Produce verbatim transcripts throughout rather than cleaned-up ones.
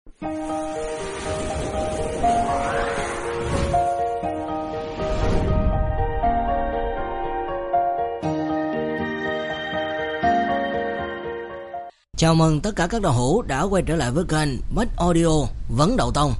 Chào mừng tất cả các đạo hữu đã quay trở lại với kênh Bách Audio Vấn Đậu Tông.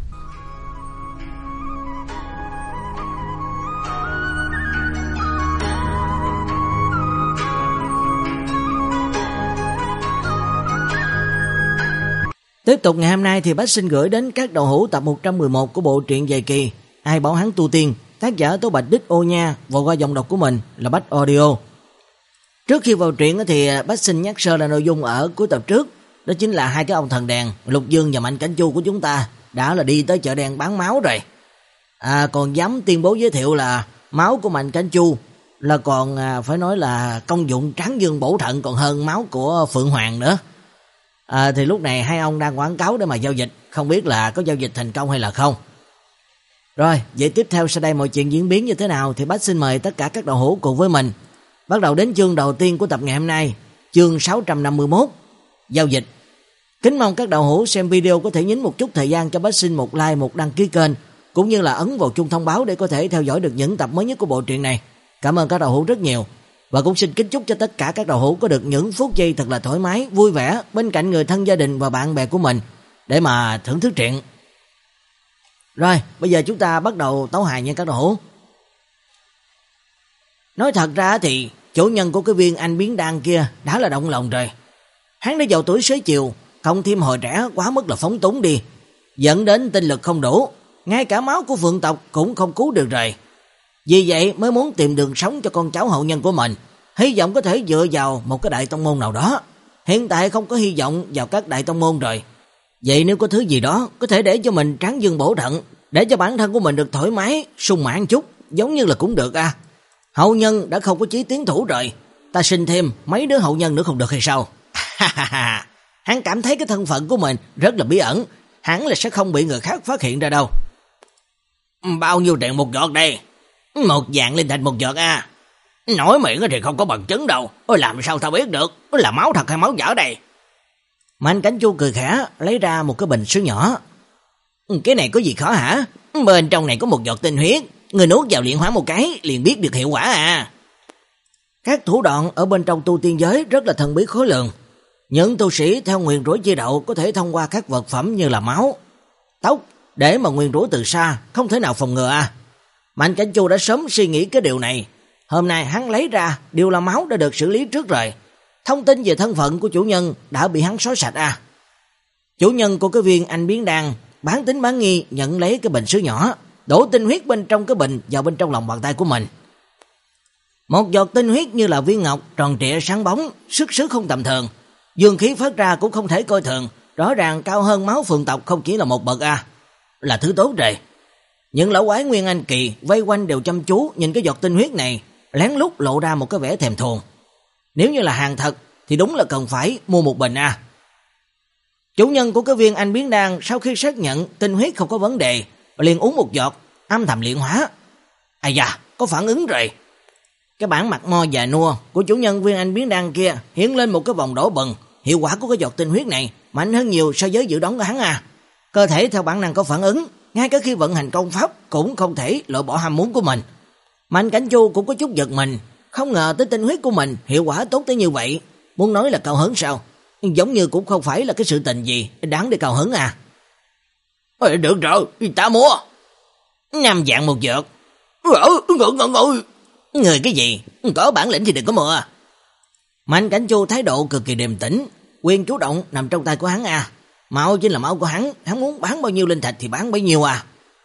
Tiếp tục ngày hôm nay thì Bách xin gửi đến các đạo hữu tập một trăm mười một của bộ truyện dài kỳ Ai Bảo Hắn Tu Tiên, tác giả Tố Bạch Đích Ô Nha và qua giọng đọc của mình là Bách Audio. Trước khi vào truyện thì Bách xin nhắc sơ là nội dung ở cuối tập trước, đó chính là hai cái ông thần đèn Lục Dương và Mạnh Cảnh Chu của chúng ta đã là đi tới chợ đen bán máu rồi. À, còn dám tuyên bố giới thiệu là máu của Mạnh Cảnh Chu là còn à, phải nói là công dụng tráng dương bổ thận còn hơn máu của Phượng Hoàng nữa. À, thì lúc này hai ông đang quảng cáo để mà giao dịch, không biết là có giao dịch thành công hay là không. Rồi, vậy tiếp theo sau đây mọi chuyện diễn biến như thế nào thì Bách xin mời tất cả các đạo hữu cùng với mình bắt đầu đến chương đầu tiên của tập ngày hôm nay, chương sáu trăm năm mươi mốt, giao dịch. Kính mong các đạo hữu xem video có thể nhín một chút thời gian cho Bách xin một like, một đăng ký kênh, cũng như là ấn vào chuông thông báo để có thể theo dõi được những tập mới nhất của bộ truyện này. Cảm ơn các đạo hữu rất nhiều. Và cũng xin kính chúc cho tất cả các đạo hữu có được những phút giây thật là thoải mái, vui vẻ bên cạnh người thân, gia đình và bạn bè của mình để mà thưởng thức truyện. Rồi, bây giờ chúng ta bắt đầu tấu hài nha các đạo hữu. Nói thật ra thì chủ nhân của cái viên anh biến đan kia đã là động lòng rồi. Hắn đã vào tuổi xế chiều, không thêm hồi trẻ quá mức là phóng túng đi, dẫn đến tinh lực không đủ, ngay cả máu của Phượng tộc cũng không cứu được rồi. Vì vậy mới muốn tìm đường sống cho con cháu hậu nhân của mình, hy vọng có thể dựa vào một cái đại tông môn nào đó. Hiện tại không có hy vọng vào các đại tông môn rồi. Vậy nếu có thứ gì đó có thể để cho mình tráng dương bổ thận, để cho bản thân của mình được thoải mái, sung mãn chút, giống như là cũng được à. Hậu nhân đã không có chí tiến thủ rồi, ta sinh thêm mấy đứa hậu nhân nữa không được hay sao? Hắn cảm thấy cái thân phận của mình rất là bí ẩn, hắn là sẽ không bị người khác phát hiện ra đâu. Bao nhiêu tiền một giọt đây? Một vạn linh thạch một giọt à? Nói miệng thì không có bằng chứng đâu, làm sao tao biết được là máu thật hay máu giả đây? Mạnh Cảnh Chu cười khẽ lấy ra một cái bình sứ nhỏ. Cái này có gì khó hả? Bên trong này có một giọt tinh huyết, người nuốt vào luyện hóa một cái liền biết được hiệu quả à. Các thủ đoạn ở bên trong tu tiên giới rất là thần bí khó lường. Những tu sĩ theo nguyền rủa chi đạo có thể thông qua các vật phẩm như là máu, tóc để mà nguyền rủa từ xa, không thể nào phòng ngừa à. Mạnh Cảnh Chu đã sớm suy nghĩ cái điều này. Hôm nay hắn lấy ra đều là máu đã được xử lý trước rồi. Thông tin về thân phận của chủ nhân đã bị hắn xóa sạch à. Chủ nhân của cái viên anh biến đan bán tính bán nghi nhận lấy cái bình sứ nhỏ, đổ tinh huyết bên trong cái bình vào bên trong lòng bàn tay của mình. Một giọt tinh huyết như là viên ngọc tròn trịa sáng bóng, sức sứ không tầm thường, dương khí phát ra cũng không thể coi thường, rõ ràng cao hơn máu Phượng tộc không chỉ là một bậc à. Là thứ tốt rồi. Những lão quái Nguyên Anh kỳ vây quanh đều chăm chú nhìn cái giọt tinh huyết này, lén lút lộ ra một cái vẻ thèm thuồng. Nếu như là hàng thật thì đúng là cần phải mua một bình à. Chủ nhân của cái viên anh biến đan sau khi xác nhận tinh huyết không có vấn đề, liền uống một giọt, âm thầm luyện hóa. À da, có phản ứng rồi. Cái bản mặt mo già nua của chủ nhân viên anh biến đan kia hiện lên một cái vòng đỏ bừng. Hiệu quả của cái giọt tinh huyết này mạnh hơn nhiều so với dự đoán của hắn à. Cơ thể theo bản năng có phản ứng, ngay cả khi vận hành công pháp cũng không thể loại bỏ ham muốn của mình. Mạnh Cảnh Chu cũng có chút giật mình, không ngờ tới tinh huyết của mình hiệu quả tốt tới như vậy. Muốn nói là cao hứng sao? Giống như cũng không phải là cái sự tình gì đáng để cao hứng à. Ê, được rồi, ta mua năm vạn một giọt. Ngự ngự ngự Người cái gì? Có bản lĩnh thì đừng có mua. Mạnh Cảnh Chu thái độ cực kỳ điềm tĩnh, quyền chủ động nằm trong tay của hắn à. Máu chính là máu của hắn, hắn muốn bán bao nhiêu linh thạch thì bán bấy nhiêu à.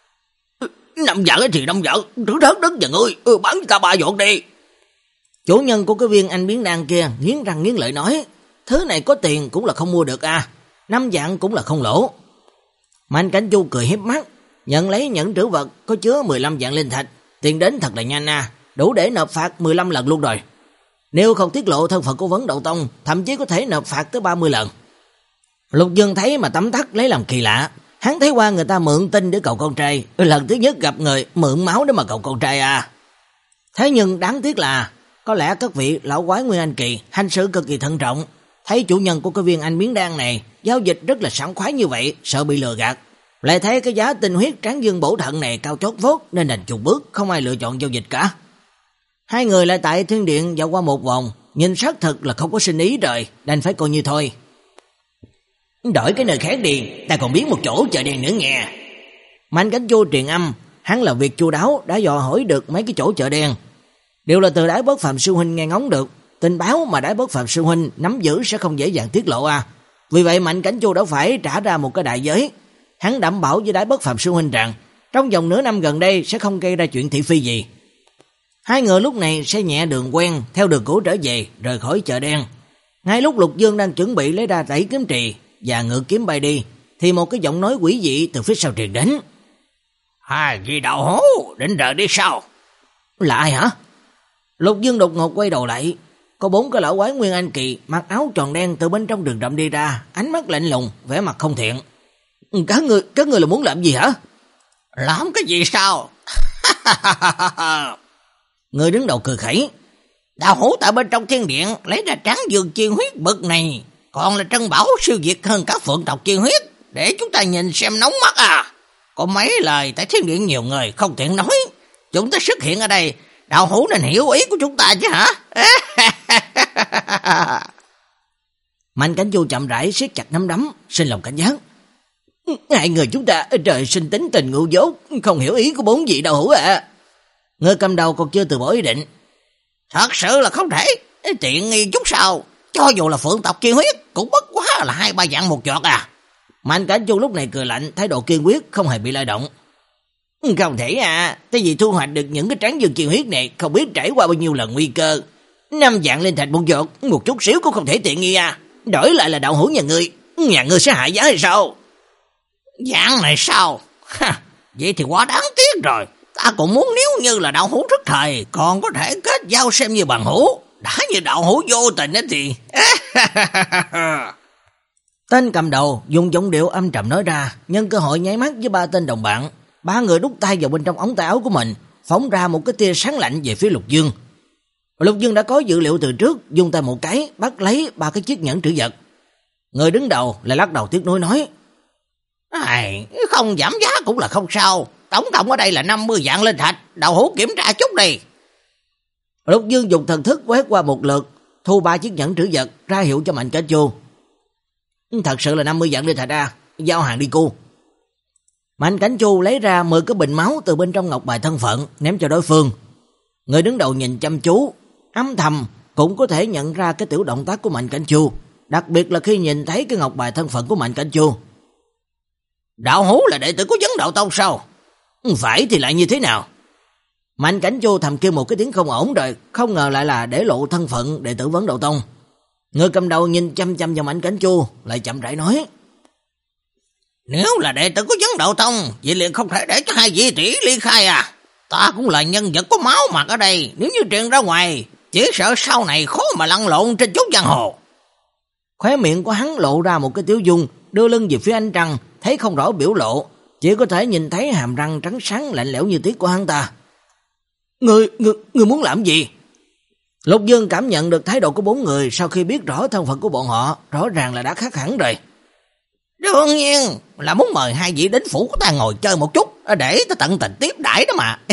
Năm vạn thì năm vạn, thứ thớt đất nhà ngươi, ừ, bán cho ta ba giọt đi. Chủ nhân của cái viên anh biến đan kia nghiến răng nghiến lợi nói, thứ này có tiền cũng là không mua được à, năm vạn cũng là không lỗ. Mạnh Cảnh Chu cười hiếp mắt, nhận lấy nhẫn trữ vật có chứa mười lăm vạn linh thạch, tiền đến thật là nhanh à, đủ để nộp phạt mười lăm lần luôn rồi. Nếu không tiết lộ thân phận của Vấn Đậu Tông, thậm chí có thể nộp phạt tới ba mươi lần. Lục Dương thấy mà tấm tắc lấy làm kỳ lạ, hắn thấy qua người ta mượn tinh để cầu con trai, lần thứ nhất gặp người mượn máu để mà cầu con trai à. Thế nhưng đáng tiếc là có lẽ các vị lão quái Nguyên Anh kỳ hành sự cực kỳ thận trọng, thấy chủ nhân của cái viên anh biến đan này giao dịch rất là sảng khoái như vậy, sợ bị lừa gạt. Lại thấy cái giá tinh huyết tráng dương bổ thận này cao chót vót nên đành chục bước, không ai lựa chọn giao dịch cả. Hai người lại tại thiên điện dạo qua một vòng, nhìn xác thực là không có sinh ý rồi, đành phải coi như thôi. Đổi cái nơi khác đi, ta còn biết một chỗ chợ đen nữa nghe. Mạnh Cảnh Chu truyền âm, hắn làm việc chu đáo đã dò hỏi được mấy cái chỗ chợ đen. Đều là từ Đái Bất Phàm sư huynh nghe ngóng được, tình báo mà Đái Bất Phàm sư huynh nắm giữ sẽ không dễ dàng tiết lộ à. Vì vậy Mạnh Cảnh Chu đã phải trả ra một cái đại giới. Hắn đảm bảo với Đái Bất Phàm sư huynh rằng trong vòng nửa năm gần đây sẽ không gây ra chuyện thị phi gì. Hai người lúc này sẽ nhẹ đường quen, theo đường cũ trở về, rời khỏi chợ đen. Ngay lúc Lục Dương đang chuẩn bị lấy ra tẩy kiếm trì và ngự kiếm bay đi, thì một cái giọng nói quỷ dị từ phía sau truyền đến. Hai vị đạo hữu định rời đi sao? Là ai hả? Lục Dương đột ngột quay đầu lại, có bốn cái lão quái Nguyên Anh kỳ mặc áo tròn đen từ bên trong rừng rậm đi ra, ánh mắt lạnh lùng, vẻ mặt không thiện. Các người, các người là muốn làm gì hả? Làm cái gì sao? Người đứng đầu cười khẩy. Đạo hữu tại bên trong thiên điện lấy ra tráng dương chiên huyết bực này, còn là trân bảo siêu việt hơn các phượng tộc chiên huyết, để chúng ta nhìn xem nóng mắt à. Có mấy lời tại thiên điện nhiều người không tiện nói, chúng ta xuất hiện ở đây, đạo hữu nên hiểu ý của chúng ta chứ hả? Mạnh Cảnh Chu chậm rãi siết chặt nắm đấm, sinh lòng cảnh giác. Hai người chúng ta trời sinh tính tình ngu dốt, không hiểu ý của bốn vị đạo hữu à. Người cầm đầu còn chưa từ bỏ ý định. Thật sự là không thể, tiện nghi chút sao, cho dù là phượng tộc kiên huyết cũng bất quá là hai ba dạng một giọt à. Mạnh Cảnh Chu lúc này cười lạnh, thái độ kiên quyết, không hề bị lay động. Không thể à, tại vì thu hoạch được những cái tráng dương kiên huyết này không biết trải qua bao nhiêu lần nguy cơ. Năm dạng lên thạch một giọt, một chút xíu cũng không thể tiện nghi à. Đổi lại là đạo hữu nhà ngươi, nhà ngươi sẽ hạ giá hay sao? Dạng này sao? Ha, vậy thì quá đáng tiếc rồi. Ta cũng muốn nếu như là đạo hữu rất thời, còn có thể kết giao xem như bằng hữu. Đã như đạo hữu vô tình ấy thì... Tên cầm đầu dùng giọng điệu âm trầm nói ra, nhân cơ hội nháy mắt với ba tên đồng bạn. Ba người đút tay vào bên trong ống tay áo của mình, phóng ra một cái tia sáng lạnh về phía Lục Dương. Lục Dương đã có dự liệu từ trước, dùng tay một cái bắt lấy ba cái chiếc nhẫn trữ vật. Người đứng đầu lại lắc đầu tiếc nuối nói: Ai, không giảm giá cũng là không sao. Tổng cộng ở đây là năm mươi vạn linh thạch, đạo hữu kiểm tra chút đi. Lục Dương dùng thần thức quét qua một lượt, thu ba chiếc nhẫn trữ vật ra hiệu cho Mạnh Cảnh Chu. Thật sự là năm mươi vạn linh thạch à, giao hàng đi cô. Mạnh Cảnh Chu lấy ra mười cái bình máu từ bên trong ngọc bài thân phận ném cho đối phương. Người đứng đầu nhìn chăm chú, âm thầm cũng có thể nhận ra cái tiểu động tác của Mạnh Cảnh Chu, đặc biệt là khi nhìn thấy cái ngọc bài thân phận của Mạnh Cảnh Chu. Đạo hữu là đệ tử của Vấn Đạo Tông sao? Phải thì lại như thế nào? Mạnh Cảnh Chu thầm kêu một cái tiếng không ổn rồi, không ngờ lại là để lộ thân phận đệ tử Vấn Đạo Tông. Người cầm đầu nhìn chăm chăm vào Mạnh Cảnh Chu, lại chậm rãi nói: Nếu là đệ tử của Vấn Đạo Tông, vậy liền không thể để cho hai vị tỷ ly khai à? Ta cũng là nhân vật có máu mặt ở đây, nếu như truyền ra ngoài, chỉ sợ sau này khó mà lăn lộn trên chốn giang hồ. Khóe miệng của hắn lộ ra một cái tiếu dung, đưa lưng về phía ánh trăng, thấy không rõ biểu lộ, chỉ có thể nhìn thấy hàm răng trắng sáng lạnh lẽo như tiết của hắn ta. Người, người, người muốn làm gì? Lục Dương cảm nhận được thái độ của bốn người sau khi biết rõ thân phận của bọn họ, rõ ràng là đã khác hẳn rồi. Đương nhiên là muốn mời hai vị đến phủ của ta ngồi chơi một chút, để ta tận tình tiếp đãi đó mà.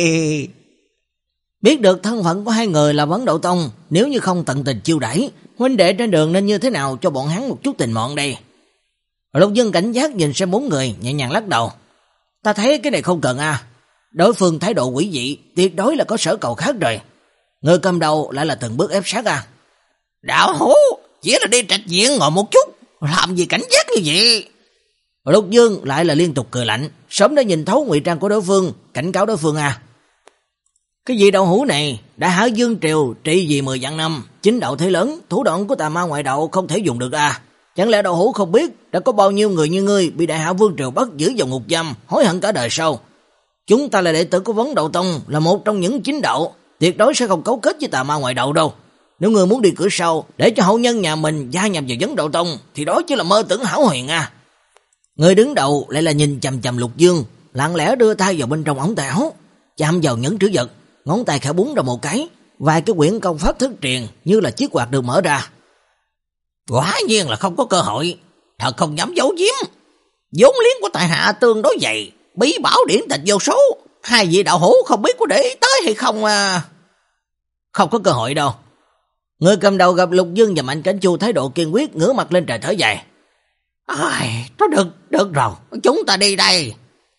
Biết được thân phận của hai người là Vấn Đạo Tông, nếu như không tận tình chiêu đãi, huynh đệ trên đường nên như thế nào cho bọn hắn một chút tình mọn đây. Lục Dương cảnh giác nhìn xem bốn người, nhẹ nhàng lắc đầu. Ta thấy cái này không cần à. Đối phương thái độ quỷ dị, tuyệt đối là có sở cầu khác rồi. Người cầm đầu lại là từng bước ép sát à. Đạo hữu, chỉ là đi trạch viện ngồi một chút, làm gì cảnh giác như vậy? Lục Dương lại là liên tục cười lạnh, sớm đã nhìn thấu ngụy trang của đối phương, cảnh cáo đối phương à. Cái vị đạo hữu này đã hở Dương Triều trị vì mười vạn năm, chính đạo thế lớn, thủ đoạn của tà ma ngoại đạo không thể dùng được à. Chẳng lẽ đạo hữu không biết đã có bao nhiêu người như ngươi bị Đại Hạ Vương Triều bắt giữ vào ngục giam, hối hận cả đời sau? Chúng ta là đệ tử của Vấn Đạo Tông, là một trong những chính đạo, tuyệt đối sẽ không cấu kết với tà ma ngoại đạo đâu. Nếu người muốn đi cửa sau để cho hậu nhân nhà mình gia nhập vào Vấn Đạo Tông thì đó chỉ là mơ tưởng hão huyền à. Người đứng đầu lại là nhìn chằm chằm Lục Dương, lặng lẽ đưa tay vào bên trong ống tay áo, chạm vào nhẫn trữ vật, ngón tay khẽ búng ra một cái, vài cái quyển công pháp thất truyền như là chiếc quạt được mở ra. Quả nhiên là không có cơ hội, thật không dám giấu giếm. Vốn liếng của tại hạ tương đối dày, bí bảo điển tịch vô số, hai vị đạo hữu không biết có để ý tới hay không à? Không có cơ hội đâu. Người cầm đầu gặp Lục Dương và Mạnh Cảnh Chu thái độ kiên quyết, ngửa mặt lên trời thở dài. Ai, nó được, được rồi, chúng ta đi đây.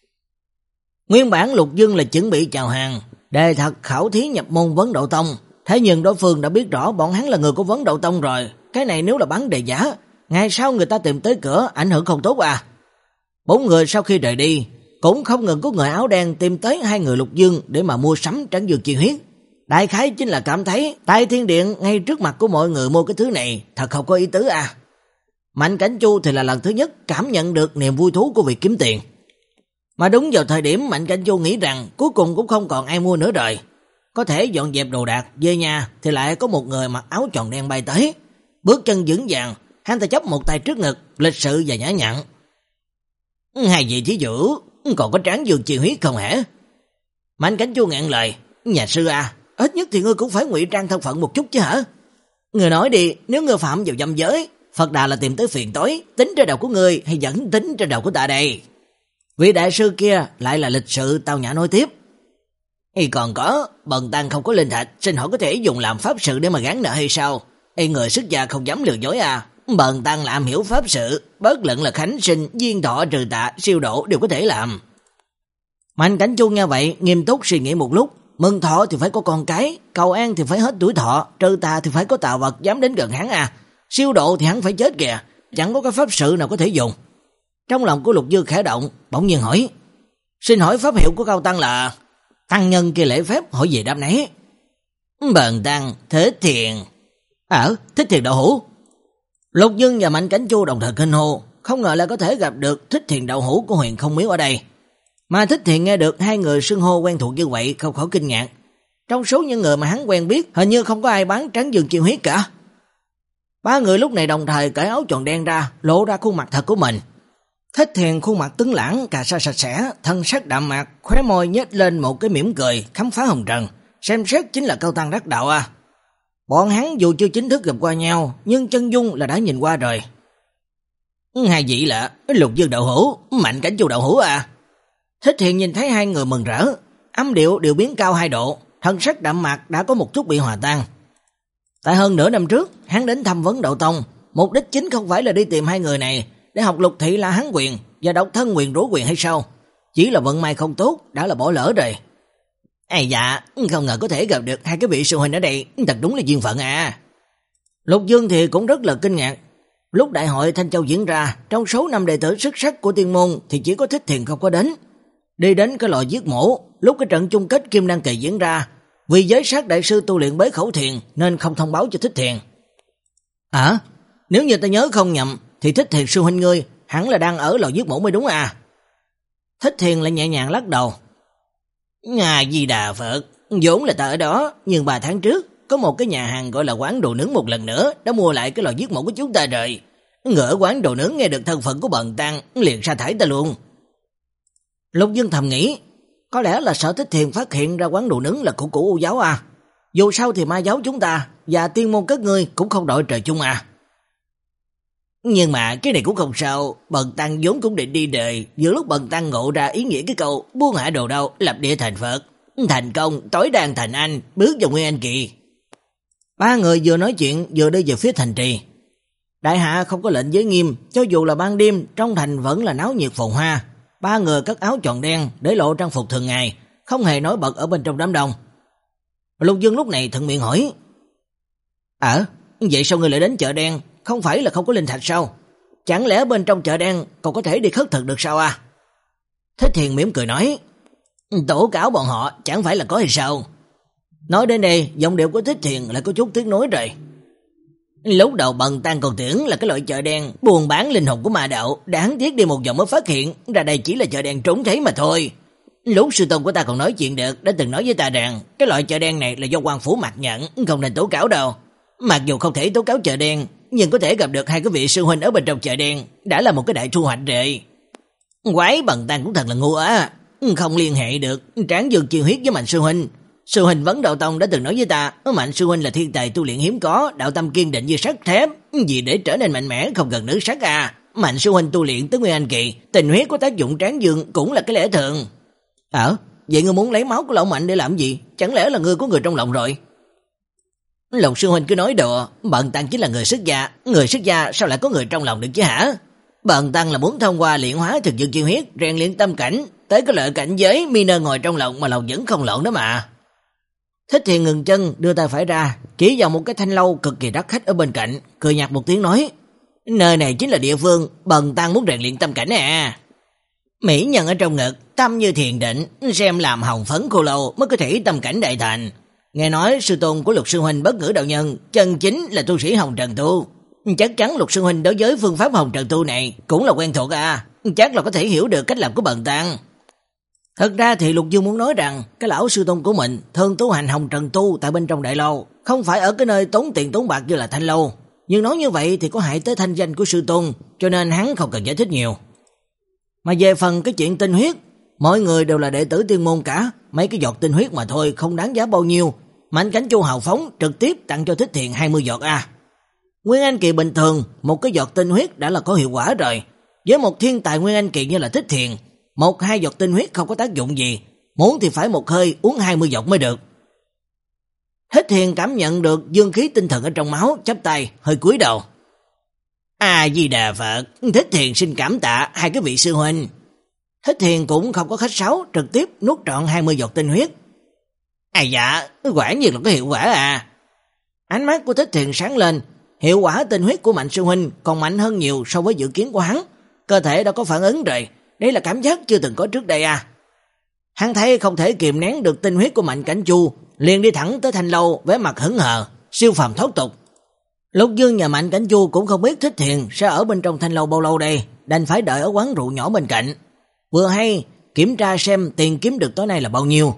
Nguyên bản Lục Dương là chuẩn bị chào hàng, đề thật khảo thí nhập môn Vấn Độ Tông. Thế nhưng đối phương đã biết rõ bọn hắn là người của Vấn Độ Tông rồi. Cái này nếu là bán đề giả, ngày sau người ta tìm tới cửa, ảnh hưởng không tốt à. Bốn người sau khi rời đi, cũng không ngừng có người áo đen tìm tới hai người Lục Dương để mà mua sắm trấn dương chi huyết. Đại khái chính là cảm thấy tại thiên điện ngay trước mặt của mọi người mua cái thứ này thật không có ý tứ à. Mạnh Cảnh Chu thì là lần thứ nhất cảm nhận được niềm vui thú của việc kiếm tiền. Mà đúng vào thời điểm Mạnh Cảnh Chu nghĩ rằng cuối cùng cũng không còn ai mua nữa rồi. Có thể dọn dẹp đồ đạc về nhà thì lại có một người mặc áo tròn đen bay tới. Bước chân vững vàng, hắn ta chấp một tay trước ngực, lịch sự và nhã nhặn. Hai vị thí chủ, còn có tráng dương chi huyết không hả? Mạnh Cảnh Chu ngẹn lời. Nhà sư à, ít nhất thì ngươi cũng phải ngụy trang thân phận một chút chứ hả? Ngươi nói đi, nếu ngươi phạm vào dâm giới, Phật Đà là tìm tới phiền tối, tính trên đầu của ngươi hay vẫn tính trên đầu của ta đây? Vị đại sư kia lại là lịch sự tao nhã nói tiếp. Thì còn có, bần tăng không có linh thạch, xin hỏi có thể dùng làm pháp sự để mà gán nợ hay sao? Ê, người xuất gia không dám lừa dối à? Bần tăng làm hiểu pháp sự, bất luận là khánh sinh, duyên thọ, trừ tạ, siêu độ đều có thể làm. Mạnh Cảnh Chu nghe vậy, nghiêm túc suy nghĩ một lúc. Mừng thọ thì phải có con cái, cầu an thì phải hết tuổi thọ, trừ tà thì phải có tà vật dám đến gần hắn à. Siêu độ thì hắn phải chết kìa, chẳng có cái pháp sự nào có thể dùng. Trong lòng của Lục Dương khẽ động, bỗng nhiên hỏi. Xin hỏi pháp hiệu của cao tăng là? Tăng nhân kia lễ phép hỏi về đáp nấy. Bần tăng Thích Thiền. Ở Thích Thiền đạo hữu. Lục Dương và Mạnh Cảnh Chu đồng thời kinh hô, không ngờ là có thể gặp được Thích Thiền đạo hữu của Huyền Không Miếu ở đây. Mà Thích Thiền nghe được hai người xưng hô quen thuộc như vậy không khỏi kinh ngạc. Trong số những người mà hắn quen biết, hình như không có ai bán tráng dương chi huyết cả. Ba người lúc này đồng thời cởi áo tròn đen ra, lộ ra khuôn mặt thật của mình. Thích Thiền khuôn mặt tuấn lãng, cà sa sạch sẽ, thân sắc đạm mạc, khóe môi nhếch lên một cái mỉm cười, khám phá hồng trần, xem xét chính là cao tăng đắc đạo à. Bọn hắn dù chưa chính thức gặp qua nhau, nhưng chân dung là đã nhìn qua rồi. Hai vị là Lục Dương đạo hữu, Mạnh Cảnh Chu đạo hữu à. Thích Thiền nhìn thấy hai người mừng rỡ, âm điệu đều biến cao hai độ, thân sắc đạm mạc đã có một chút bị hòa tan. Tại hơn nửa năm trước, hắn đến thăm Vấn Độ Tông, mục đích chính không phải là đi tìm hai người này để học Lục Thị La Hán quyền và độc thân quyền rũ quyền hay sao? Chỉ là vận may không tốt, đã là bỏ lỡ rồi. Ây dạ, không ngờ có thể gặp được hai cái vị sư huynh ở đây, thật đúng là duyên phận à. Lục Dương thì cũng rất là kinh ngạc. Lúc đại hội Thanh Châu diễn ra, trong số năm đệ tử xuất sắc của tiên môn thì chỉ có Thích Thiền không có đến. Đi đến cái lò giết mổ, lúc cái trận chung kết Kim Đan Kỳ diễn ra, vì giới sát đại sư tu luyện bế khẩu thiền nên không thông báo cho Thích Thiền. À, nếu như ta nhớ không nhầm thì Thích Thiền sư huynh ngươi hẳn là đang ở lò giết mổ mới đúng à. Thích Thiền lại nhẹ nhàng lắc đầu. A Di Đà Phật, vốn là ta ở đó, nhưng ba tháng trước có một cái nhà hàng gọi là quán đồ nướng một lần nữa đã mua lại cái lò giết mổ của chúng ta rồi. Người ở quán đồ nướng nghe được thân phận của bần tăng liền sa thải ta luôn. Lục Dương thầm nghĩ, có lẽ là sợ Thích Thiền phát hiện ra quán đồ nướng là của cũ U giáo à. Dù sao thì ma giáo chúng ta và tiên môn các ngươi cũng không đội trời chung à. Nhưng mà cái này cũng không sao, bần tăng vốn cũng định đi đời, giữa lúc bần tăng ngộ ra ý nghĩa cái câu buông hạ đồ đâu, lập địa thành Phật, thành công, tối đan thành anh, bước vào Nguyên Anh Kỳ. Ba người vừa nói chuyện vừa đi về phía thành trì. Đại hạ không có lệnh giới nghiêm, cho dù là ban đêm trong thành vẫn là náo nhiệt phồn hoa. Ba người cất áo tròn đen để lộ trang phục thường ngày, không hề nổi bật ở bên trong đám đông. Lục Dương lúc này thuận miệng hỏi, Ờ, vậy sao ngươi lại đến chợ đen? Không phải là không có linh thạch sao? Chẳng lẽ bên trong chợ đen còn có thể đi khất thực được sao à? Thích Thiền mỉm cười nói, tố cáo bọn họ chẳng phải là có hay sao? Nói đến đây, giọng điệu của Thích Thiền lại có chút tiếc nuối rồi. Lúc đầu bần tăng còn tưởng là cái loại chợ đen buôn bán linh hồn của ma đạo, đáng tiếc đi một vòng mới phát hiện ra đây chỉ là chợ đen trốn thấy mà thôi. Lúc sư tôn của ta còn nói chuyện được, đã từng nói với ta rằng cái loại chợ đen này là do quan phủ mặc nhận, không nên tố cáo đâu. Mặc dù không thể tố cáo chợ đen, nhưng có thể gặp được hai cái vị sư huynh ở bên trong chợ đen đã là một cái đại thu hoạch rồi. Quái bần tăng cũng thật là ngu á, không liên hệ được tráng dương chiêu huyết với Mạnh sư huynh. Sư huynh Vấn Đạo Tông đã từng nói với ta, Mạnh sư huynh là thiên tài tu luyện hiếm có, đạo tâm kiên định như sắt thép, vì để trở nên mạnh mẽ không cần nữ sắc à. Mạnh sư huynh tu luyện tới Nguyên Anh kỳ, tình huyết có tác dụng tráng dương cũng là cái lẽ thường. Ờ, vậy ngươi muốn lấy máu của lão Mạnh để làm gì? Chẳng lẽ là ngươi có người trong lòng rồi? Lục sư huynh cứ nói đùa, Bần Tăng chính là người xuất gia, người xuất gia sao lại có người trong lòng được chứ hả? Bần Tăng là muốn thông qua luyện hóa thực dương chi huyết, rèn luyện tâm cảnh, tới cái lợi cảnh giới mi nơ ngồi trong lòng mà lòng vẫn không lộn đó mà. Thích Thiền ngừng chân, đưa tay phải ra, chỉ vào một cái thanh lâu cực kỳ đắt khách ở bên cạnh, cười nhạt một tiếng nói: "Nơi này chính là địa phương Bần Tăng muốn rèn luyện tâm cảnh à." Mỹ nhân ở trong ngực, tâm như thiền định, xem làm hồng phấn khô lâu mới có thể tâm cảnh đại thành. Nghe nói sư tôn của Lục sư huynh Bất Ngữ đạo nhân chân chính là tu sĩ Hồng Trần tu, chắc chắn Lục sư huynh đối với phương pháp Hồng Trần tu này cũng là quen thuộc à, chắc là có thể hiểu được cách làm của Bần Tăng. Thật ra thì Lục Dương muốn nói rằng cái lão sư tôn của mình thường tu hành Hồng Trần tu tại bên trong đại lâu, không phải ở cái nơi tốn tiền tốn bạc như là thanh lâu. Nhưng nói như vậy thì có hại tới thanh danh của sư tôn, cho nên hắn không cần giải thích nhiều. Mà về phần cái chuyện tinh huyết, mọi người đều là đệ tử tiên môn cả, mấy cái giọt tinh huyết mà thôi không đáng giá bao nhiêu. Mạnh Cảnh Chu hào phóng trực tiếp tặng cho Thích Thiền hai mươi giọt a. Nguyên Anh kỳ bình thường, một cái giọt tinh huyết đã là có hiệu quả rồi. Với một thiên tài Nguyên Anh kỳ như là Thích Thiền, một hai giọt tinh huyết không có tác dụng gì, muốn thì phải một hơi uống hai mươi giọt mới được. Thích Thiền cảm nhận được dương khí tinh thần ở trong máu, chắp tay, hơi cúi đầu. A Di Đà Phật, Thích Thiền xin cảm tạ hai cái vị sư huynh. Thích Thiền cũng không có khách sáo, trực tiếp nuốt trọn hai mươi giọt tinh huyết. À dạ, quả nhiên là có hiệu quả à. Ánh mắt của Thích Thiền sáng lên, hiệu quả tinh huyết của Mạnh sư huynh còn mạnh hơn nhiều so với dự kiến của hắn, cơ thể đã có phản ứng rồi, đây là cảm giác chưa từng có trước đây à. Hắn thấy không thể kiềm nén được tinh huyết của Mạnh Cảnh Chu, liền đi thẳng tới thanh lâu, vẻ mặt hững hờ, siêu phàm thoát tục. Lục Dương và Mạnh Cảnh Chu cũng không biết Thích Thiền sẽ ở bên trong thanh lâu bao lâu đây, đành phải đợi ở quán rượu nhỏ bên cạnh. Vừa hay kiểm tra xem tiền kiếm được tối nay là bao nhiêu.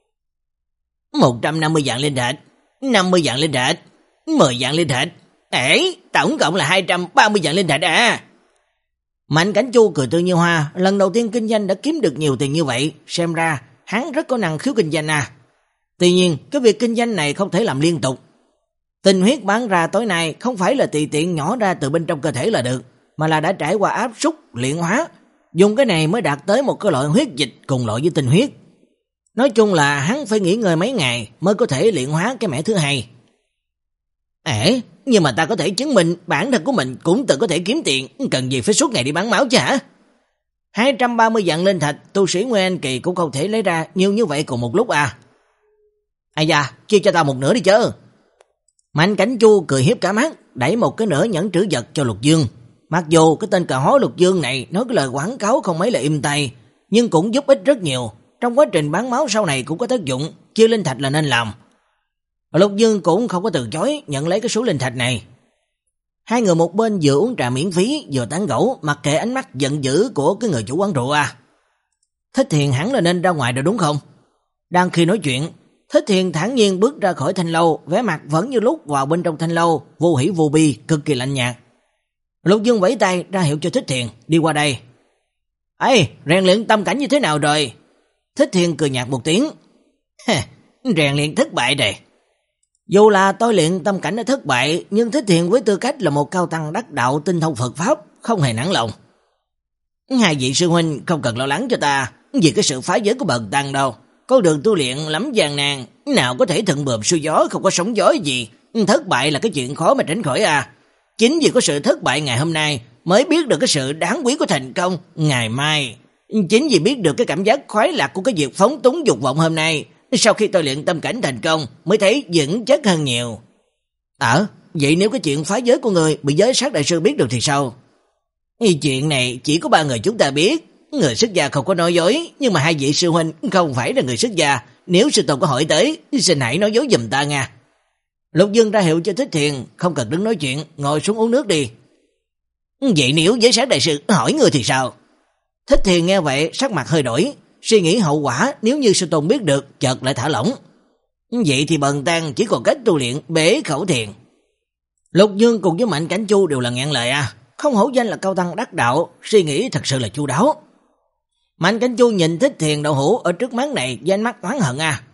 một trăm năm mươi vạn linh thạch, năm mươi vạn linh thạch, mười vạn linh thạch. Ê, tổng cộng là hai trăm ba mươi vạn linh thạch à. Mạnh Cảnh Chu cười tươi như hoa, lần đầu tiên kinh doanh đã kiếm được nhiều tiền như vậy, xem ra hắn rất có năng khiếu kinh doanh à. Tuy nhiên, cái việc kinh doanh này không thể làm liên tục. Tinh huyết bán ra tối nay không phải là tùy tiện nhỏ ra từ bên trong cơ thể là được, mà là đã trải qua áp suất, luyện hóa, dùng cái này mới đạt tới một cái loại huyết dịch cùng loại với tinh huyết. Nói chung là hắn phải nghỉ ngơi mấy ngày mới có thể luyện hóa cái mẻ thứ hai. Ê, nhưng mà ta có thể chứng minh bản thân của mình cũng tự có thể kiếm tiền, cần gì phải suốt ngày đi bán máu chứ hả? hai trăm ba mươi vạn linh thạch, tu sĩ Nguyên Anh kỳ cũng không thể lấy ra nhiều như vậy cùng một lúc à. Ai da, chia cho ta một nửa đi chứ. Mạnh Cảnh Chu cười hiếp cả mắt, đẩy một cái nửa nhẫn trữ vật cho Lục Dương. Mặc dù cái tên cà hó Lục Dương này nói cái lời quảng cáo không mấy là im tay, nhưng cũng giúp ích rất nhiều. Trong quá trình bán máu sau này cũng có tác dụng, chia linh thạch là nên làm. Lục Dương cũng không có từ chối nhận lấy cái số linh thạch này. Hai người một bên vừa uống trà miễn phí vừa tán gẫu, mặc kệ ánh mắt giận dữ của cái người chủ quán rượu à. Thích Thiền hẳn là nên ra ngoài rồi đúng không? Đang khi nói chuyện, Thích Thiền thản nhiên bước ra khỏi thanh lâu, vẻ mặt vẫn như lúc vào bên trong thanh lâu, vô hỉ vô bi, cực kỳ lạnh nhạt. Lục Dương vẫy tay ra hiệu cho Thích Thiền đi qua đây. Ê, rèn luyện tâm cảnh như thế nào rồi? Thích Thiền cười nhạt một tiếng. Rèn luyện thất bại rồi. Dù là tôi luyện tâm cảnh đã thất bại, nhưng Thích Thiền với tư cách là một cao tăng đắc đạo tinh thông Phật Pháp, không hề nản lòng. Hai vị sư huynh không cần lo lắng cho ta, vì cái sự phá giới của Bần Tăng đâu. Con đường tu luyện lắm gian nan, nào có thể thuận buồm xuôi gió, không có sóng gió gì. Thất bại là cái chuyện khó mà tránh khỏi à. Chính vì có sự thất bại ngày hôm nay mới biết được cái sự đáng quý của thành công ngày mai. Chính vì biết được cái cảm giác khoái lạc của cái việc phóng túng dục vọng hôm nay, sau khi tôi luyện tâm cảnh thành công mới thấy vững chắc hơn nhiều. Ờ, vậy nếu cái chuyện phá giới của người bị giới sát đại sư biết được thì sao? Chuyện này chỉ có ba người chúng ta biết. Người xuất gia không có nói dối, nhưng mà hai vị sư huynh không phải là người xuất gia. Nếu sư tôn có hỏi tới, xin hãy nói dối giùm ta nha. Lục Dương ra hiệu cho Thích Thiền không cần đứng nói chuyện, ngồi xuống uống nước đi. Vậy nếu giới sát đại sư hỏi người thì sao? Thích Thiền nghe vậy sắc mặt hơi đổi, suy nghĩ hậu quả nếu như sư tôn biết được, chợt lại thả lỏng. Vậy thì Bần Tăng chỉ còn cách tu luyện bế khẩu thiền. Lục Dương cùng với Mạnh Cảnh Chu đều là ngạn lời à, không hổ danh là cao tăng đắc đạo, suy nghĩ thật sự là chu đáo. Mạnh Cảnh Chu nhìn Thích Thiền đậu hũ ở trước mắt này với ánh mắt oán hận à.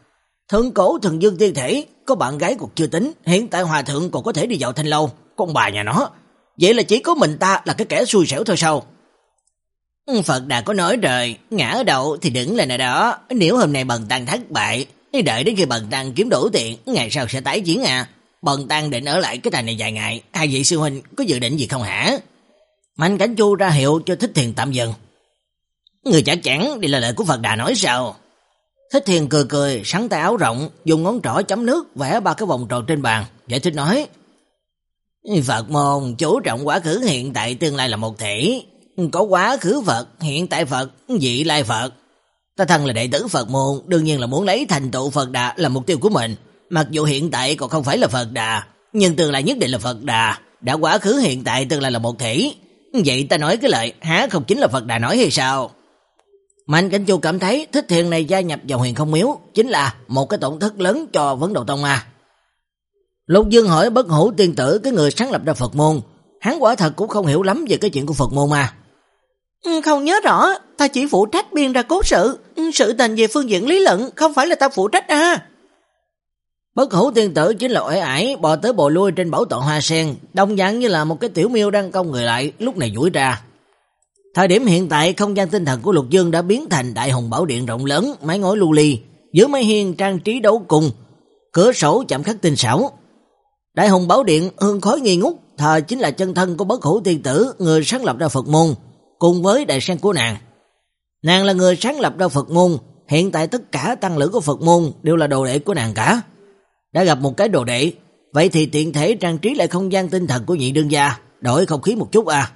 Thượng cổ thần dương tiên thể, có bạn gái còn chưa tính, hiện tại hòa thượng còn có thể đi vào Thanh Lâu, con bà nhà nó. Vậy là chỉ có mình ta là cái kẻ xui xẻo thôi sao? Phật Đà có nói rồi, ngã ở đâu thì đứng lên ở đó. Nếu hôm nay Bần Tăng thất bại, đợi đến khi Bần Tăng kiếm đủ tiền, ngày sau sẽ tái chiến à. Bần Tăng định ở lại cái thành này vài ngày, hai vị sư huynh có dự định gì không hả? Mạnh Cảnh Chu ra hiệu cho Thích Thiền tạm dừng. Người chắc chắn đi là lời của Phật Đà nói sao? Thích Thiền cười cười, sắn tay áo rộng, dùng ngón trỏ chấm nước vẽ ba cái vòng tròn trên bàn, giải thích nói: Phật môn chú trọng quá khứ hiện tại tương lai là một thể, có quá khứ Phật, hiện tại Phật, vị lai Phật. Ta thân là đệ tử Phật môn, đương nhiên là muốn lấy thành tựu Phật Đà là mục tiêu của mình. Mặc dù hiện tại còn không phải là Phật Đà, nhưng tương lai nhất định là Phật Đà. Đã quá khứ hiện tại tương lai là một thể, vậy ta nói cái lời há không chính là Phật Đà nói hay sao? Mạnh Cảnh Chu cảm thấy Thích Thiền này gia nhập vào Huyền Không Miếu chính là một cái tổn thất lớn cho Vấn Đầu Tông à. Lục Dương hỏi Bất Hủ tiên tử, cái người sáng lập ra Phật môn, hắn quả thật cũng không hiểu lắm về cái chuyện của Phật môn à. Không nhớ rõ, ta chỉ phụ trách biên ra cốt sự, sự tình về phương diện lý luận không phải là ta phụ trách à. Bất Hủ tiên tử chính là uể ải bò tới bò lui trên bảo tọa hoa sen, đồng dạng như là một cái tiểu miêu đang cong người lại, lúc này duỗi ra. Thời điểm hiện tại, không gian tinh thần của Lục Dương đã biến thành đại hùng bảo điện rộng lớn, mái ngói lưu ly, giữa mái hiên trang trí đấu cùng, cửa sổ chạm khắc tinh xảo. Đại hùng bảo điện hương khói nghi ngút, thờ chính là chân thân của Bất Hủ tiên tử, người sáng lập ra Phật môn, cùng với đại sen của nàng. Nàng là người sáng lập ra Phật môn, hiện tại tất cả tăng lữ của Phật môn đều là đồ đệ của nàng cả. Đã gặp một cái đồ đệ, vậy thì tiện thể trang trí lại không gian tinh thần của nhị đương gia, đổi không khí một chút à.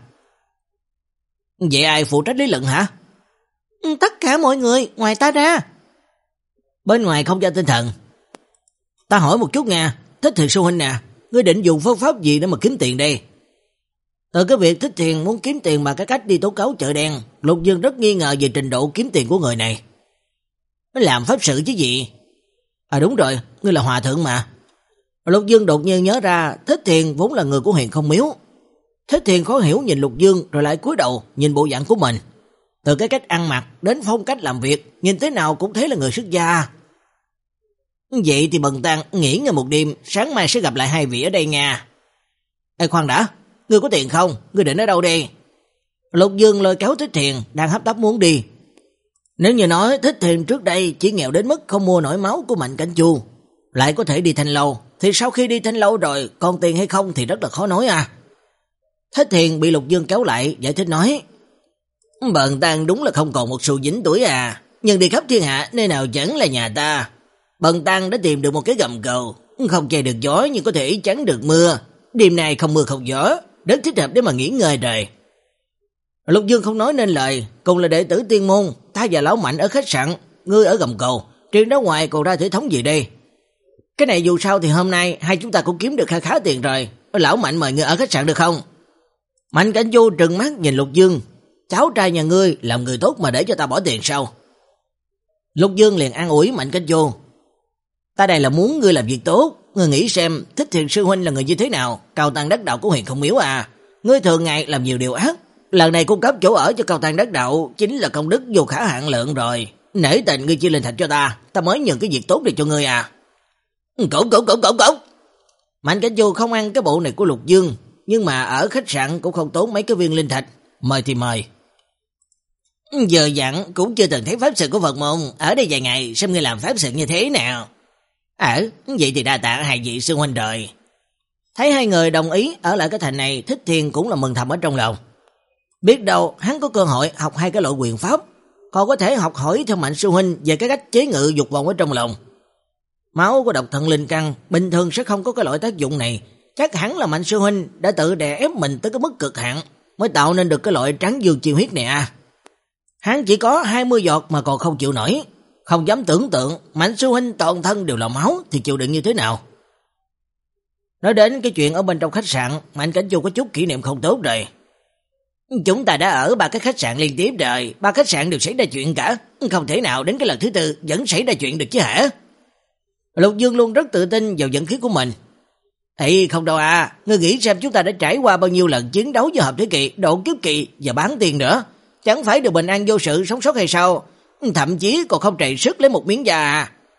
Vậy ai phụ trách lý luận hả? Tất cả mọi người, ngoài ta ra. Bên ngoài không gian tinh thần. Ta hỏi một chút nha, Thích Thiền sư huynh nè, ngươi định dùng phương pháp gì để mà kiếm tiền đây? Từ cái việc Thích Thiền muốn kiếm tiền bằng cái cách đi tố cáo chợ đen, Lục Dương rất nghi ngờ về trình độ kiếm tiền của người này. Nó làm pháp sự chứ gì? À đúng rồi, ngươi là hòa thượng mà. Lục Dương đột nhiên nhớ ra, Thích Thiền vốn là người của Huyền Không Miếu. Thích Thiền khó hiểu nhìn Lục Dương rồi lại cúi đầu nhìn bộ dạng của mình. Từ cái cách ăn mặc đến phong cách làm việc, nhìn thế nào cũng thấy là người xuất gia. Vậy thì Bần Tăng nghỉ ngơi một đêm, sáng mai sẽ gặp lại hai vị ở đây nha. Ê khoan đã, ngươi có tiền không? Ngươi định ở đâu đi? Lục Dương lôi kéo Thích Thiền đang hấp tấp muốn đi. Nếu như nói Thích Thiền trước đây chỉ nghèo đến mức không mua nổi máu của Mạnh Cảnh Chu, lại có thể đi Thanh Lâu, thì sau khi đi Thanh Lâu rồi còn tiền hay không thì rất là khó nói à. Thích Thiền bị Lục Dương kéo lại, giải thích nói: Bần Tăng đúng là không còn một xu dính tuổi à, nhưng đi khắp thiên hạ nơi nào chẳng là nhà ta. Bần Tăng đã tìm được một cái gầm cầu, không che được gió nhưng có thể chắn được mưa. Đêm nay không mưa không gió, rất thích hợp để mà nghỉ ngơi rồi. Lục Dương không nói nên lời, cùng là đệ tử tiên môn, ta và lão Mạnh ở khách sạn, ngươi ở gầm cầu, chuyện đó ngoài còn ra thể thống gì đây? Cái này dù sao thì hôm nay hai chúng ta cũng kiếm được khá khá tiền rồi, lão Mạnh mời ngươi ở khách sạn được không? Mạnh Cảnh Chu trừng mắt nhìn Lục Dương, cháu trai nhà ngươi làm người tốt mà để cho ta bỏ tiền sao? Lục Dương liền an ủi Mạnh Cảnh Chu: Ta đây là muốn ngươi làm việc tốt, ngươi nghĩ xem Thích Thiền sư huynh là người như thế nào, cao tăng đắc đạo của Huyền Không Miếu à, ngươi thường ngày làm nhiều điều ác, lần này cung cấp chỗ ở cho cao tăng đắc đạo chính là công đức vô khả hạn lượng rồi, nể tình ngươi chia lên thạch cho ta, ta mới nhận cái việc tốt này cho ngươi à. Cổng cổng cổng cổng cổng. Mạnh Cảnh Chu không ăn cái bộ này của Lục Dương, nhưng mà ở khách sạn cũng không tốn mấy cái viên linh thạch, mời thì mời. Giờ dặn cũng chưa từng thấy pháp sự của Phật môn, ở đây vài ngày xem ngươi làm pháp sự như thế nào. Ờ, vậy thì đa tạ hai vị sư huynh rồi. Thấy hai người đồng ý ở lại cái thành này, Thích Thiền cũng là mừng thầm ở trong lòng. Biết đâu hắn có cơ hội học hai cái loại quyền pháp, còn có thể học hỏi theo Mạnh sư huynh về cái cách chế ngự dục vọng ở trong lòng. Máu của độc thần linh căn bình thường sẽ không có cái loại tác dụng này, chắc hẳn là Mạnh sư huynh đã tự đè ép mình tới cái mức cực hạn mới tạo nên được cái loại tráng dương chi huyết này à. Hắn chỉ có hai mươi giọt mà còn không chịu nổi, không dám tưởng tượng Mạnh sư huynh toàn thân đều là máu thì chịu đựng như thế nào. Nói đến cái chuyện ở bên trong khách sạn, Mạnh Cảnh Chu có chút kỷ niệm không tốt rồi. Chúng ta đã ở ba cái khách sạn liên tiếp rồi, ba khách sạn đều xảy ra chuyện cả, không thể nào đến cái lần thứ tư vẫn xảy ra chuyện được chứ hả? Lục Dương luôn rất tự tin vào vận khí của mình. Ê không đâu à, ngươi nghĩ xem chúng ta đã trải qua bao nhiêu lần chiến đấu với hợp thế kỳ, độ kiếp kỳ và bán tiền nữa, chẳng phải được bình an vô sự sống sót hay sao? Thậm chí còn không trầy sức lấy một miếng da à.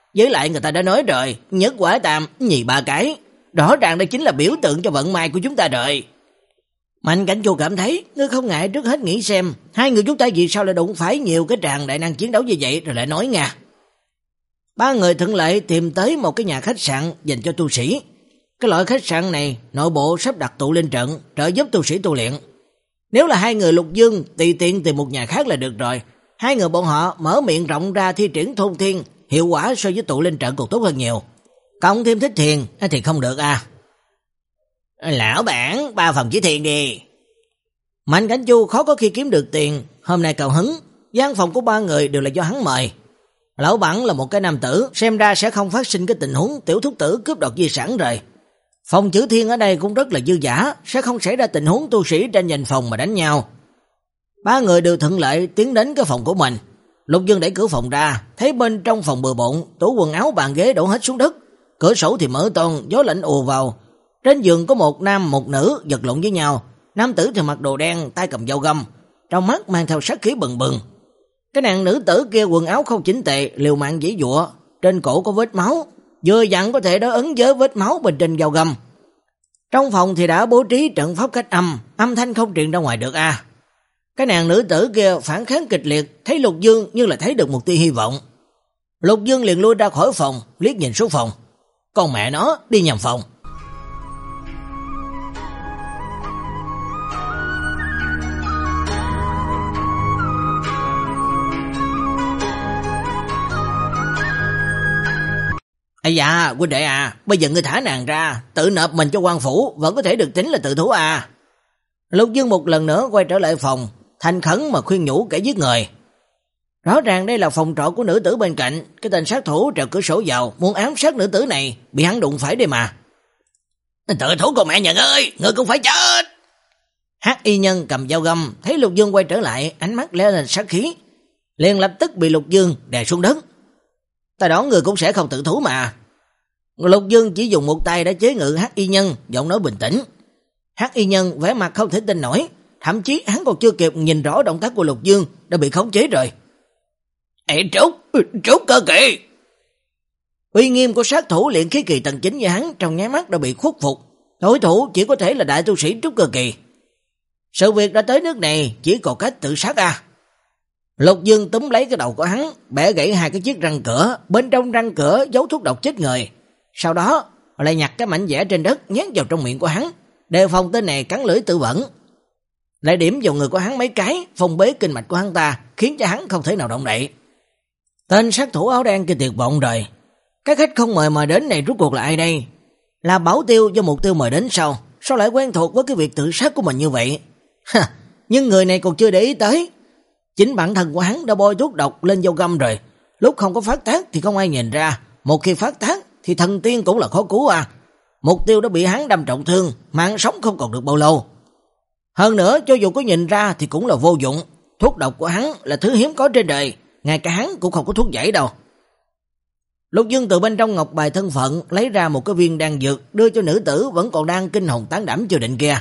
Với lại người ta đã nói rồi, nhất quả tam, nhì ba cái. Rõ ràng đây chính là biểu tượng cho vận may của chúng ta rồi. Mạnh Cảnh Chu cảm thấy, ngươi không ngại trước hết nghĩ xem, hai người chúng ta vì sao lại đụng phải nhiều cái tràng đại năng chiến đấu như vậy rồi lại nói nha. Ba người thuận lợi tìm tới một cái nhà khách sạn dành cho tu sĩ. Cái loại khách sạn này, nội bộ sắp đặt tụ linh trận, trợ giúp tu sĩ tu luyện. Nếu là hai người Lục Dương, tùy tiện tìm một nhà khác là được rồi. Hai người bọn họ mở miệng rộng ra thi triển thôn thiên, hiệu quả so với tụ linh trận còn tốt hơn nhiều. Cộng thêm thích thiền thì không được à. Lão bản, ba phòng chỉ thiền đi. Mạnh Cảnh Chu khó có khi kiếm được tiền, hôm nay cao hứng, gian phòng của ba người đều là do hắn mời. Lão bản là một cái nam tử, xem ra sẽ không phát sinh cái tình huống tiểu thúc tử cướp đoạt di sản rồi. Phòng chữ thiên ở đây cũng rất là dư dả, sẽ không xảy ra tình huống tu sĩ tranh giành phòng mà đánh nhau. Ba người đều thuận lợi tiến đến cái phòng của mình. Lục Dương đẩy cửa phòng ra, thấy bên trong phòng bừa bộn, tủ quần áo bàn ghế đổ hết xuống đất, cửa sổ thì mở toang, gió lạnh ùa vào. Trên giường có một nam một nữ vật lộn với nhau, nam tử thì mặc đồ đen, tay cầm dao găm, trong mắt mang theo sát khí bừng bừng. Cái nàng nữ tử kia quần áo không chỉnh tề, liều mạng giãy giụa, trên cổ có vết máu, vừa dặn có thể đối ứng với vết máu bên trên dao găm. Trong phòng thì đã bố trí trận pháp cách âm, âm thanh không truyền ra ngoài được a. À. Cái nàng nữ tử kia phản kháng kịch liệt, thấy Lục Dương như là thấy được một tia hy vọng. Lục Dương liền lui ra khỏi phòng, liếc nhìn xuống phòng. Con mẹ nó, đi nhầm phòng. Ây da, huynh đệ à, bây giờ ngươi thả nàng ra, tự nộp mình cho quan phủ, vẫn có thể được tính là tự thú à. Lục Dương một lần nữa quay trở lại phòng, thành khẩn mà khuyên nhủ kẻ giết người. Rõ ràng đây là phòng trọ của nữ tử bên cạnh, cái tên sát thủ trèo cửa sổ vào, muốn ám sát nữ tử này, bị hắn đụng phải đây mà. Tự thú con mẹ nhà ơi, ngươi cũng phải chết. Hắc y nhân cầm dao găm, thấy Lục Dương quay trở lại, ánh mắt lóe lên sát khí, liền lập tức bị Lục Dương đè xuống đất. Ta đoán người cũng sẽ không tự thú mà. Lục Dương chỉ dùng một tay đã chế ngự Hắc y nhân, giọng nói bình tĩnh. Hắc y nhân vẻ mặt không thể tin nổi, thậm chí hắn còn chưa kịp nhìn rõ động tác của Lục Dương đã bị khống chế rồi. Ê Trúc, Trúc cơ kỳ. Uy nghiêm của sát thủ luyện khí kỳ tầng chín như hắn trong nháy mắt đã bị khuất phục, đối thủ chỉ có thể là đại tu sĩ Trúc cơ kỳ. Sự việc đã tới nước này chỉ còn cách tự sát à. Lục Dương túm lấy cái đầu của hắn, bẻ gãy hai cái chiếc răng cửa, bên trong răng cửa giấu thuốc độc chết người. Sau đó lại nhặt cái mảnh vẽ trên đất nhét vào trong miệng của hắn, đề phòng tên này cắn lưỡi tự vẫn. Lại điểm vào người của hắn mấy cái, phong bế kinh mạch của hắn ta, khiến cho hắn không thể nào động đậy. Tên sát thủ áo đen kia tuyệt vọng rồi. Cái khách không mời mời đến này rốt cuộc là ai đây? Là Bảo Tiêu do mục tiêu mời đến sao? Sao lại quen thuộc với cái việc tự sát của mình như vậy? Ha, nhưng người này còn chưa để ý tới. Chính bản thân của hắn đã bôi thuốc độc lên dao găm rồi. Lúc không có phát tác thì không ai nhìn ra. Một khi phát tác thì thần tiên cũng là khó cứu à. Mục tiêu đã bị hắn đâm trọng thương, mạng sống không còn được bao lâu. Hơn nữa cho dù có nhìn ra thì cũng là vô dụng. Thuốc độc của hắn là thứ hiếm có trên đời, ngay cả hắn cũng không có thuốc giải đâu. Lục Dương từ bên trong ngọc bài thân phận lấy ra một cái viên đan dược đưa cho nữ tử vẫn còn đang kinh hồn tán đảm chưa định kia.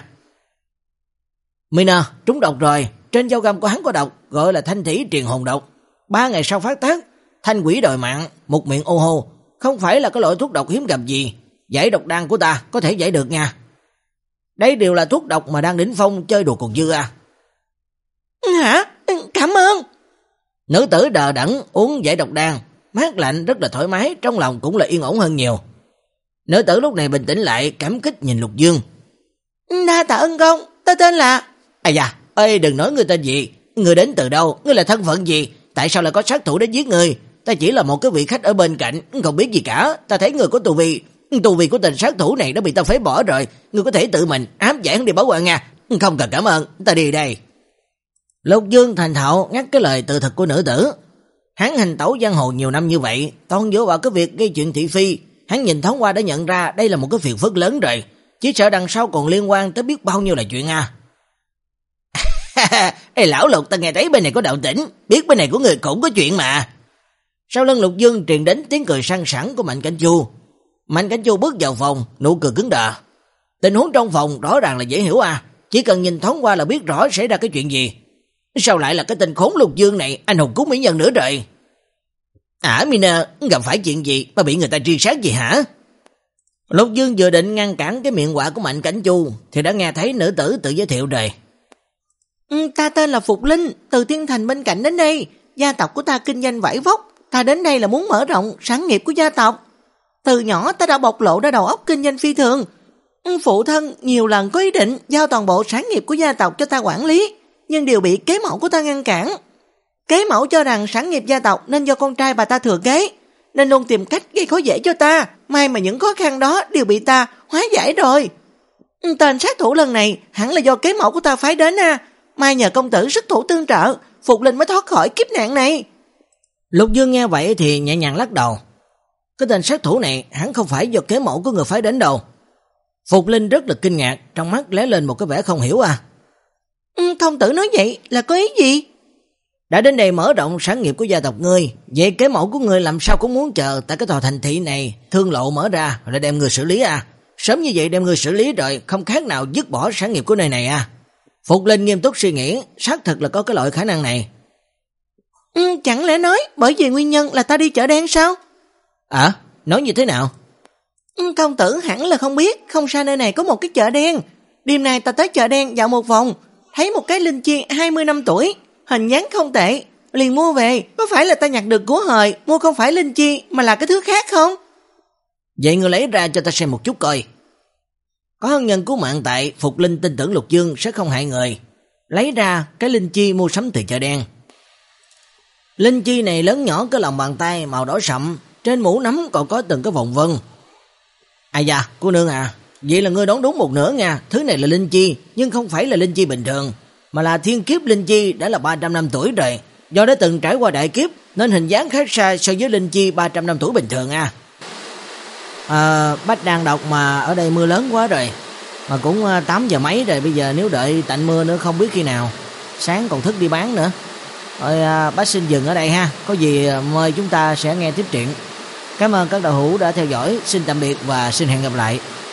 Mina, trúng độc rồi, trên dao găm của hắn có độc, gọi là thanh thủy truyền hồn độc. Ba ngày sau phát tác, thanh quỷ đòi mạng, một miệng ô hô, không phải là cái loại thuốc độc hiếm gặp gì, giải độc đan của ta có thể giải được nha. Đây đều là thuốc độc mà đang đỉnh phong chơi đùa còn dư à. Hả? Cảm ơn. Nữ tử đờ đẫn uống giải độc đan, mát lạnh rất là thoải mái, trong lòng cũng là yên ổn hơn nhiều. Nữ tử lúc này bình tĩnh lại, cảm kích nhìn Lục Dương. Đa tạ ân công, ta tên là... À da, ơi đừng nói người tên gì, người đến từ đâu, ngươi là thân phận gì, tại sao lại có sát thủ đến giết người? Ta chỉ là một cái vị khách ở bên cạnh, không biết gì cả, ta thấy người có tu vi, tu vi của tên sát thủ này đã bị ta phế bỏ rồi, ngươi có thể tự mình ám giải hắn đi báo quan nha, không cần cảm ơn, ta đi đây. Lục Dương thành thạo ngắt cái lời tự thực của nữ tử. Hắn hành tẩu giang hồ nhiều năm như vậy, toàn dựa vào cái việc gây chuyện thị phi, hắn nhìn thoáng qua đã nhận ra đây là một cái phiền phức lớn rồi, chỉ sợ đằng sau còn liên quan tới biết bao nhiêu là chuyện à. Ê lão Lục, ta nghe thấy bên này có động tĩnh, biết bên này của người cũng có chuyện mà. Sau lưng Lục Dương truyền đến tiếng cười sang sảng của Mạnh Cảnh Chu. Mạnh Cảnh Chu bước vào phòng, nụ cười cứng đờ. Tình huống trong phòng rõ ràng là dễ hiểu à, chỉ cần nhìn thoáng qua là biết rõ xảy ra cái chuyện gì. Sao lại là cái tên khốn Lục Dương này, anh hùng cứu mỹ nhân nữa rồi? À Mina, gặp phải chuyện gì mà bị người ta truy sát gì hả? Lục Dương vừa định ngăn cản cái miệng quạ của Mạnh Cảnh Chu thì đã nghe thấy nữ tử tự giới thiệu rồi. Ừ, ta tên là Phục Linh, từ Thiên Thành bên cạnh đến đây. Gia tộc của ta kinh doanh vải vóc, ta đến đây là muốn mở rộng sản nghiệp của gia tộc. Từ nhỏ ta đã bộc lộ ra đầu óc kinh doanh phi thường. Phụ thân nhiều lần có ý định giao toàn bộ sản nghiệp của gia tộc cho ta quản lý, nhưng đều bị kế mẫu của ta ngăn cản. Kế mẫu cho rằng sản nghiệp gia tộc nên do con trai bà ta thừa kế, nên luôn tìm cách gây khó dễ cho ta. May mà những khó khăn đó đều bị ta hóa giải rồi. Tên sát thủ lần này hẳn là do kế mẫu của ta phái đến à. May nhờ công tử sức thủ tương trợ, Phục Linh mới thoát khỏi kiếp nạn này. Lục Dương nghe vậy thì nhẹ nhàng lắc đầu. Cái tên sát thủ này hẳn không phải do kế mẫu của người phái đến đâu. Phục Linh rất là kinh ngạc, trong mắt lóe lên một cái vẻ không hiểu à. Ừ, công tử nói vậy là có ý gì? Đã đến đây mở rộng sản nghiệp của gia tộc ngươi, vậy kế mẫu của ngươi làm sao cũng muốn chờ tại cái tòa thành thị này thương lộ mở ra rồi đem ngươi xử lý à. Sớm như vậy đem ngươi xử lý rồi, không khác nào dứt bỏ sản nghiệp của nơi này à. Phục Linh nghiêm túc suy nghĩ, xác thực là có cái loại khả năng này. Ừ, chẳng lẽ nói bởi vì nguyên nhân là ta đi chợ đen sao? À, nói như thế nào? Ừ, công tử hẳn là không biết, không xa nơi này có một cái chợ đen. Đêm nay ta tới chợ đen dạo một vòng, thấy một cái linh chi hai mươi năm tuổi, hình dáng không tệ, liền mua về. Có phải là ta nhặt được của hời, mua không phải linh chi mà là cái thứ khác không? Vậy ngươi lấy ra cho ta xem một chút coi. Có ân nhân cứu mạng tại, Phục Linh tin tưởng Lục Dương sẽ không hại người. Lấy ra cái linh chi mua sắm từ chợ đen. Linh chi này lớn nhỏ cái lòng bàn tay, màu đỏ sậm, trên mũ nắm còn có từng cái vòng vân. À dạ, cô nương à, vậy là ngươi đoán đúng một nửa nha. Thứ này là linh chi, nhưng không phải là linh chi bình thường, mà là thiên kiếp linh chi đã là ba trăm năm tuổi rồi. Do đã từng trải qua đại kiếp nên hình dáng khác xa so với linh chi ba trăm năm tuổi bình thường à. À, Bách đang đọc mà ở đây mưa lớn quá rồi, mà cũng tám giờ mấy rồi, bây giờ nếu đợi tạnh mưa nữa không biết khi nào sáng còn thức đi bán nữa. Rồi à, bác xin dừng ở đây ha, có gì mời chúng ta sẽ nghe tiếp truyện. Cảm ơn các đạo hữu đã theo dõi, xin tạm biệt và xin hẹn gặp lại.